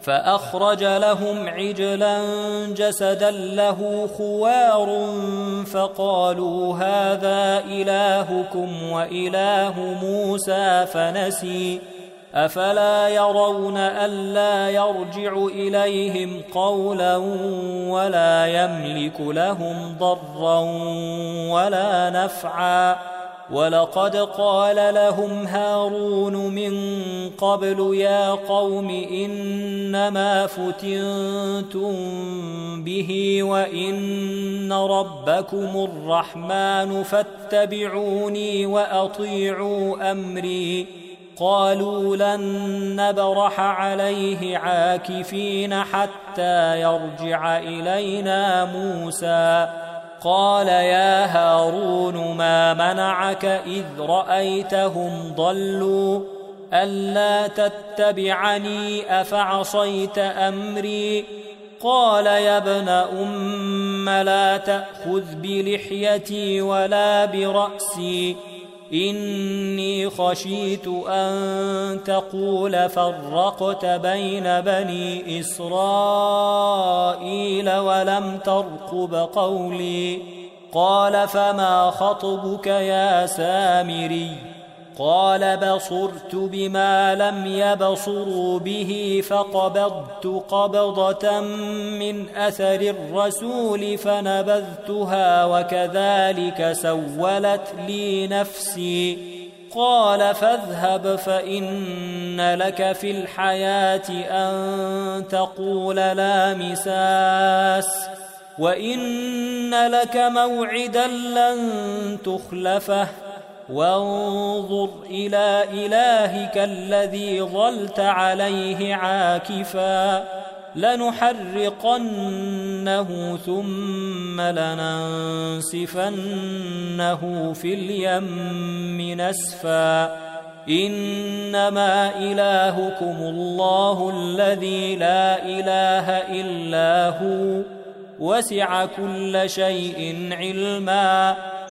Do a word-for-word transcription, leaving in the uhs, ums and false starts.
فأخرج لهم عجلا جسدا له خوار فقالوا هذا إلهكم وإله موسى فنسي أفلا يرون ألا يرجع إليهم قولا ولا يملك لهم ضرا ولا نفعا ولقد قال لهم هارون من قبل يا قوم إنما فتنتم به وإن ربكم الرحمن فاتبعوني وأطيعوا أمري قالوا لن نبرح عليه عاكفين حتى يرجع إلينا موسى قال يا هارون ما منعك إذ رأيتهم ضلوا ألا تتبعني أفعصيت أمري قال يا ابن أم لا تأخذ بلحيتي ولا برأسي إني خشيت أن تقول فرقت بين بني إسرائيل ولم ترقب قولي قال فما خطبك يا سامري قال بصرت بما لم يبصروا به فقبضت قبضة من أثر الرسول فنبذتها وكذلك سولت لي نفسي قال فاذهب فإن لك في الحياة أن تقول لا مساس وإن لك موعدا لن تخلفه وانظر إلى إلهك الذي ظلت عليه عاكفا لنحرقنه ثم لننسفنه في اليم نسفا إنما إلهكم الله الذي لا إله إلا هو وسع كل شيء علما